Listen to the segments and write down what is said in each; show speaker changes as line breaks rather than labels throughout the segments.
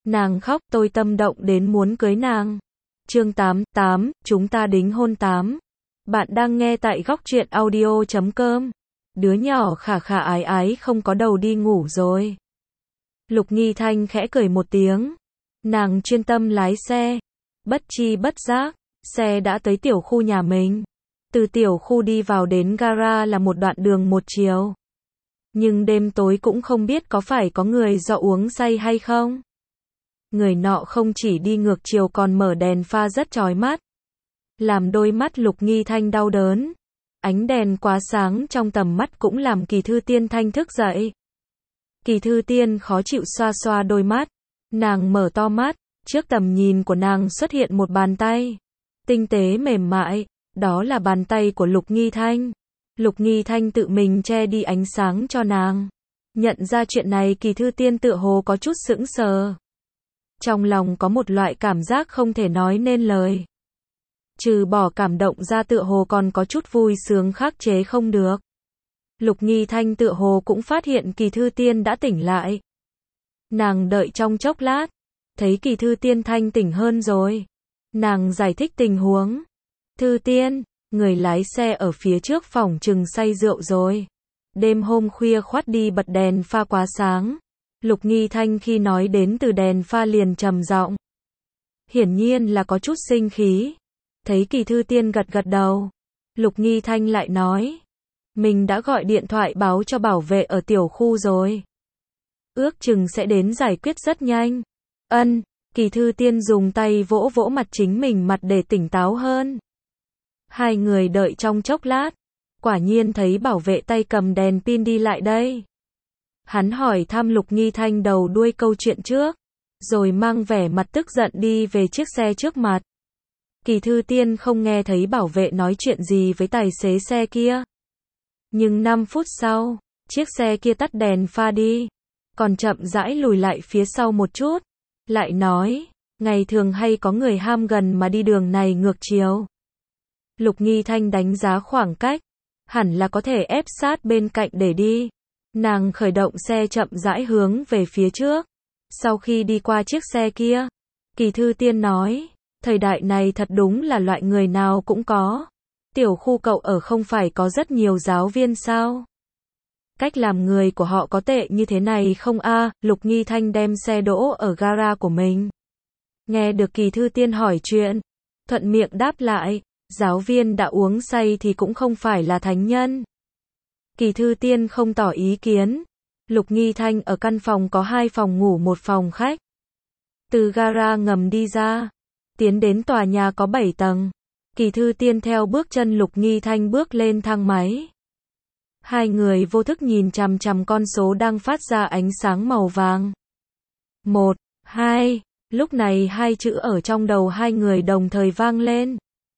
Nàng khóc, tôi tâm động đến muốn cưới nàng. Chương 8, chúng ta đính hôn 8. Bạn đang nghe tại góc truyện audio.com. Đứa nhỏ khả khả ái ái không có đầu đi ngủ rồi. Lục Nghi Thanh khẽ cười một tiếng. Nàng chuyên tâm lái xe. Bất chi bất giác, xe đã tới tiểu khu nhà mình. Từ tiểu khu đi vào đến gara là một đoạn đường một chiều. Nhưng đêm tối cũng không biết có phải có người do uống say hay không. Người nọ không chỉ đi ngược chiều còn mở đèn pha rất chói mắt. Làm đôi mắt Lục Nghi Thanh đau đớn. Ánh đèn quá sáng trong tầm mắt cũng làm Kỳ Thư Tiên Thanh thức dậy. Kỳ Thư Tiên khó chịu xoa xoa đôi mắt. Nàng mở to mắt, trước tầm nhìn của nàng xuất hiện một bàn tay. Tinh tế mềm mại, đó là bàn tay của Lục Nghi Thanh. Lục Nghi Thanh tự mình che đi ánh sáng cho nàng. Nhận ra chuyện này Kỳ Thư Tiên tựa hồ có chút sững sờ. Trong lòng có một loại cảm giác không thể nói nên lời. Trừ bỏ cảm động ra tựa hồ còn có chút vui sướng khắc chế không được. Lục Nghi Thanh tựa hồ cũng phát hiện Kỳ Thư Tiên đã tỉnh lại. Nàng đợi trong chốc lát, thấy Kỳ Thư Tiên thanh tỉnh hơn rồi. Nàng giải thích tình huống. Thư Tiên, người lái xe ở phía trước phỏng chừng say rượu rồi. Đêm hôm khuya khoắt đi bật đèn pha quá sáng. Lục Nghi Thanh khi nói đến từ đèn pha liền trầm giọng. Hiển nhiên là có chút sinh khí. Thấy Kỳ Thư Tiên gật gật đầu. Lục Nghi Thanh lại nói. Mình đã gọi điện thoại báo cho bảo vệ ở tiểu khu rồi. Ước chừng sẽ đến giải quyết rất nhanh. Ân, Kỳ Thư Tiên dùng tay vỗ vỗ mặt chính mình mặt để tỉnh táo hơn. Hai người đợi trong chốc lát. Quả nhiên thấy bảo vệ tay cầm đèn pin đi lại đây. Hắn hỏi thăm Lục Nghi Thanh đầu đuôi câu chuyện trước. Rồi mang vẻ mặt tức giận đi về chiếc xe trước mặt. Kỳ Thư Tiên không nghe thấy bảo vệ nói chuyện gì với tài xế xe kia. Nhưng 5 phút sau, chiếc xe kia tắt đèn pha đi. Còn chậm rãi lùi lại phía sau một chút. Lại nói, ngày thường hay có người ham gần mà đi đường này ngược chiều. Lục Nghi Thanh đánh giá khoảng cách. Hẳn là có thể ép sát bên cạnh để đi. Nàng khởi động xe chậm rãi hướng về phía trước. Sau khi đi qua chiếc xe kia, Kỳ Thư Tiên nói, thời đại này thật đúng là loại người nào cũng có. Tiểu khu cậu ở không phải có rất nhiều giáo viên sao? Cách làm người của họ có tệ như thế này không a? Lục Nghi Thanh đem xe đỗ ở gara của mình. Nghe được Kỳ Thư Tiên hỏi chuyện, thuận miệng đáp lại, giáo viên đã uống say thì cũng không phải là thánh nhân. Kỳ Thư Tiên không tỏ ý kiến. Lục Nghi Thanh ở căn phòng có 2 phòng ngủ một phòng khách. Từ gara ngầm đi ra, tiến đến tòa nhà có 7 tầng. Kỳ Thư Tiên theo bước chân Lục Nghi Thanh bước lên thang máy. Hai người vô thức nhìn chằm chằm con số đang phát ra ánh sáng màu vàng. 1, 2, lúc này 2 chữ ở trong đầu hai người đồng thời vang lên.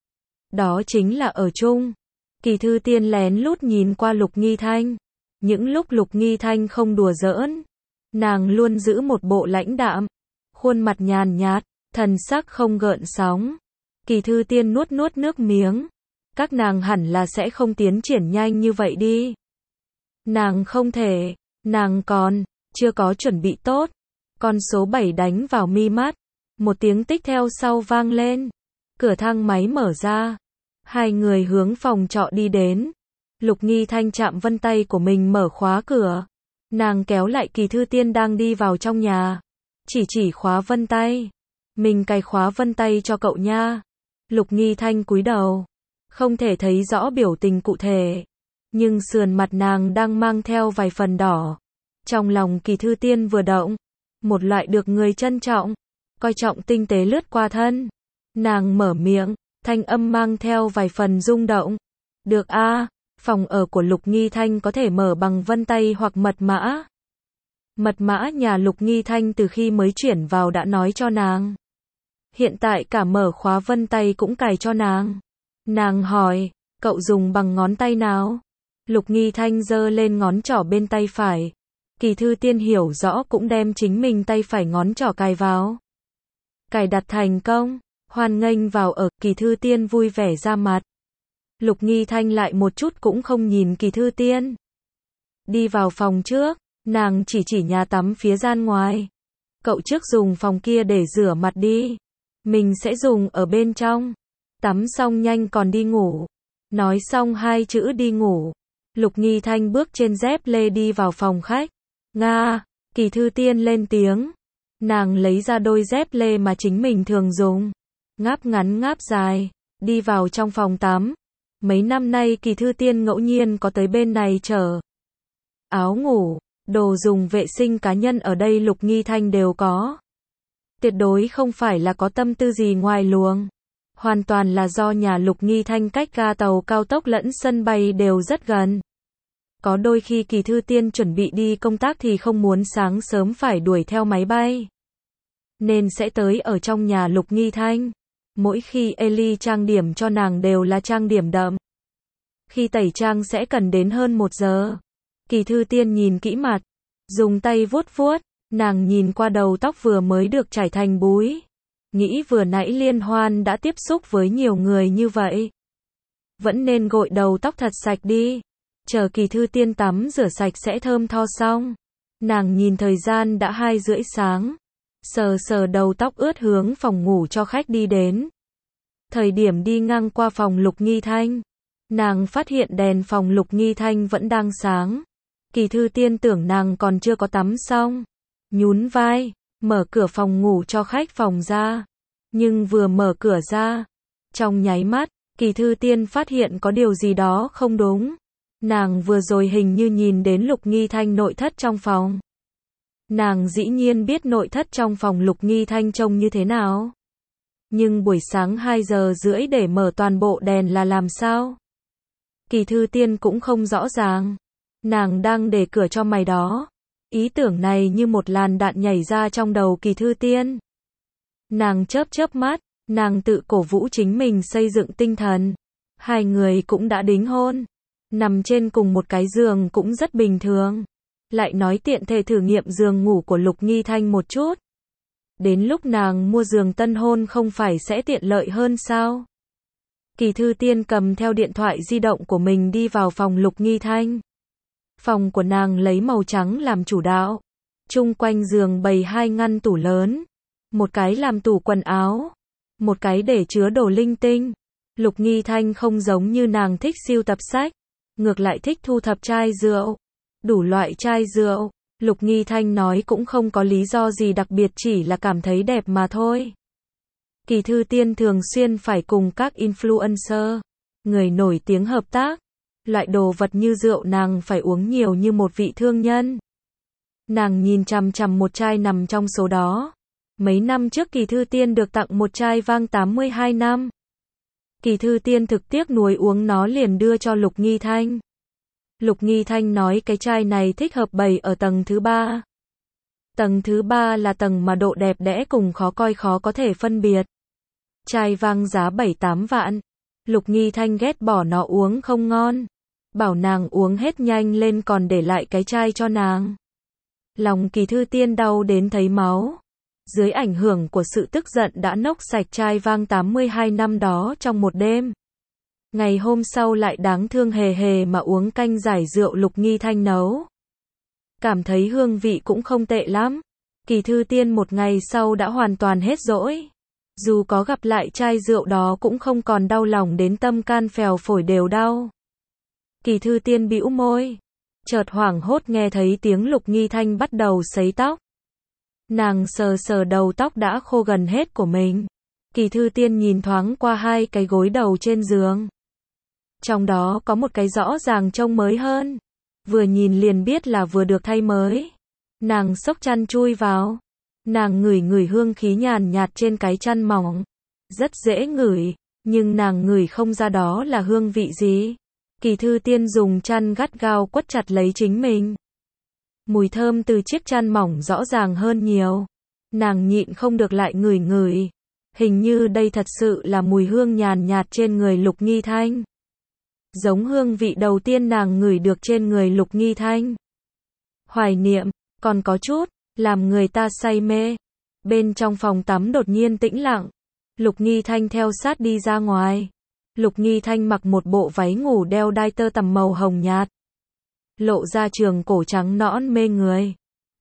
Đó chính là ở chung. Kỳ Thư Tiên lén lút nhìn qua Lục Nghi Thanh. Những lúc Lục Nghi Thanh không đùa giỡn, nàng luôn giữ một bộ lãnh đạm, khuôn mặt nhàn nhạt, thần sắc không gợn sóng. Kỳ Thư Tiên nuốt nuốt nước miếng. Các nàng hẳn là sẽ không tiến triển nhanh như vậy đi. Nàng không thể, nàng còn chưa có chuẩn bị tốt. Con số 7 đánh vào mi mắt. Một tiếng tích theo sau vang lên. Cửa thang máy mở ra. Hai người hướng phòng trọ đi đến. Lục Nghi Thanh chạm vân tay của mình mở khóa cửa. Nàng kéo lại Kỳ Thư Tiên đang đi vào trong nhà. Chỉ khóa vân tay. Mình cài khóa vân tay cho cậu nha. Lục Nghi Thanh cúi đầu. Không thể thấy rõ biểu tình cụ thể. Nhưng sườn mặt nàng đang mang theo vài phần đỏ. Trong lòng Kỳ Thư Tiên vừa động. Một loại được người trân trọng, coi trọng tinh tế lướt qua thân. Nàng mở miệng, thanh âm mang theo vài phần rung động. Được a, phòng ở của Lục Nghi Thanh có thể mở bằng vân tay hoặc mật mã. Mật mã nhà Lục Nghi Thanh từ khi mới chuyển vào đã nói cho nàng. Hiện tại cả mở khóa vân tay cũng cài cho nàng. Nàng hỏi, cậu dùng bằng ngón tay nào? Lục Nghi Thanh giơ lên ngón trỏ bên tay phải. Kỳ Thư Tiên hiểu rõ cũng đem chính mình tay phải ngón trỏ cài vào. Cài đặt thành công, hoan nghênh vào ở, Kỳ Thư Tiên vui vẻ ra mặt. Lục Nghi Thanh lại một chút cũng không nhìn Kỳ Thư Tiên. Đi vào phòng trước, nàng chỉ nhà tắm phía gian ngoài. Cậu trước dùng phòng kia để rửa mặt đi. Mình sẽ dùng ở bên trong. Tắm xong nhanh còn đi ngủ. Nói xong hai chữ đi ngủ. Lục Nghi Thanh bước trên dép lê đi vào phòng khách. Nga, Kỳ Thư Tiên lên tiếng. Nàng lấy ra đôi dép lê mà chính mình thường dùng. Ngáp ngắn ngáp dài, đi vào trong phòng tắm. Mấy năm nay Kỳ Thư Tiên ngẫu nhiên có tới bên này chờ. Áo ngủ, đồ dùng vệ sinh cá nhân ở đây Lục Nghi Thanh đều có. Tuyệt đối không phải là có tâm tư gì ngoài luồng. Hoàn toàn là do nhà Lục Nghi Thanh cách ga tàu cao tốc lẫn sân bay đều rất gần. Có đôi khi Kỳ Thư Tiên chuẩn bị đi công tác thì không muốn sáng sớm phải đuổi theo máy bay. Nên sẽ tới ở trong nhà Lục Nghi Thanh. Mỗi khi Ellie trang điểm cho nàng đều là trang điểm đậm. Khi tẩy trang sẽ cần đến hơn 1 giờ. Kỳ Thư Tiên nhìn kỹ mặt, dùng tay vuốt vuốt, nàng nhìn qua đầu tóc vừa mới được trải thành búi. Nghĩ vừa nãy liên hoan đã tiếp xúc với nhiều người như vậy. Vẫn nên gội đầu tóc thật sạch đi. Chờ Kỳ Thư Tiên tắm rửa sạch sẽ thơm tho xong. Nàng nhìn thời gian đã 2:30 sáng. Sờ sờ đầu tóc ướt hướng phòng ngủ cho khách đi đến. Thời điểm đi ngang qua phòng Lục Nghi Thanh, nàng phát hiện đèn phòng Lục Nghi Thanh vẫn đang sáng. Kỳ Thư Tiên tưởng nàng còn chưa có tắm xong. Nhún vai, mở cửa phòng ngủ cho khách phòng ra. Nhưng vừa mở cửa ra, trong nháy mắt, Kỳ Thư Tiên phát hiện có điều gì đó không đúng. Nàng vừa rồi hình như nhìn đến Lục Nghi Thanh nội thất trong phòng. Nàng dĩ nhiên biết nội thất trong phòng Lục Nghi Thanh trông như thế nào. Nhưng buổi sáng 2:30 để mở toàn bộ đèn là làm sao? Kỳ Thư Tiên cũng không rõ ràng. Nàng đang để cửa cho mày đó. Ý tưởng này như một làn đạn nhảy ra trong đầu Kỳ Thư Tiên. Nàng chớp mắt, nàng tự cổ vũ chính mình xây dựng tinh thần. Hai người cũng đã đính hôn. Nằm trên cùng một cái giường cũng rất bình thường. Lại nói tiện thể thử nghiệm giường ngủ của Lục Nghi Thanh một chút. Đến lúc nàng mua giường tân hôn không phải sẽ tiện lợi hơn sao? Kỳ Thư Tiên cầm theo điện thoại di động của mình đi vào phòng Lục Nghi Thanh. Phòng của nàng lấy màu trắng làm chủ đạo. Chung quanh giường bày 2 ngăn tủ lớn. Một cái làm tủ quần áo. Một cái để chứa đồ linh tinh. Lục Nghi Thanh không giống như nàng thích sưu tập sách. Ngược lại thích thu thập chai rượu. Đủ loại chai rượu. Lục Nghi Thanh nói cũng không có lý do gì đặc biệt, chỉ là cảm thấy đẹp mà thôi. Kỳ Thư Tiên thường xuyên phải cùng các influencer, người nổi tiếng hợp tác. Loại đồ vật như rượu nàng phải uống nhiều như một vị thương nhân. Nàng nhìn chằm chằm một chai nằm trong số đó. Mấy năm trước Kỳ Thư Tiên được tặng một chai vang 82 năm. Kỳ Thư Tiên thực tiếc nuối uống nó liền đưa cho Lục Nghi Thanh. Lục Nghi Thanh nói cái chai này thích hợp bày ở tầng thứ 3. Tầng thứ 3 là tầng mà độ đẹp đẽ cùng khó coi khó có thể phân biệt. Chai vang giá 7-8 vạn. Lục Nghi Thanh ghét bỏ nó uống không ngon. Bảo nàng uống hết nhanh lên còn để lại cái chai cho nàng. Lòng Kỳ Thư Tiên đau đến thấy máu. Dưới ảnh hưởng của sự tức giận đã nốc sạch chai vang 82 năm đó trong một đêm. Ngày hôm sau lại đáng thương hề hề mà uống canh giải rượu Lục Nghi Thanh nấu. Cảm thấy hương vị cũng không tệ lắm. Kỳ Thư Tiên một ngày sau đã hoàn toàn hết dỗi. Dù có gặp lại chai rượu đó cũng không còn đau lòng đến tâm can phèo phổi đều đau. Kỳ Thư Tiên bĩu môi. Chợt hoảng hốt nghe thấy tiếng Lục Nghi Thanh bắt đầu sấy tóc. Nàng sờ sờ đầu tóc đã khô gần hết của mình. Kỳ Thư Tiên nhìn thoáng qua 2 cái gối đầu trên giường. Trong đó có một cái rõ ràng trông mới hơn. Vừa nhìn liền biết là vừa được thay mới. Nàng xốc chăn chui vào. Nàng ngửi ngửi hương khí nhàn nhạt trên cái chăn mỏng. Rất dễ ngửi, nhưng nàng ngửi không ra đó là hương vị gì. Kỳ Thư Tiên dùng chăn gắt gao quất chặt lấy chính mình. Mùi thơm từ chiếc chăn mỏng rõ ràng hơn nhiều. Nàng nhịn không được lại ngửi ngửi. Hình như đây thật sự là mùi hương nhàn nhạt trên người Lục Nghi Thanh. Giống hương vị đầu tiên nàng ngửi được trên người Lục Nghi Thanh. Hoài niệm, còn có chút, làm người ta say mê. Bên trong phòng tắm đột nhiên tĩnh lặng. Lục Nghi Thanh theo sát đi ra ngoài. Lục Nghi Thanh mặc một bộ váy ngủ đeo đai tơ tằm màu hồng nhạt. Lộ ra trường cổ trắng nõn mê người.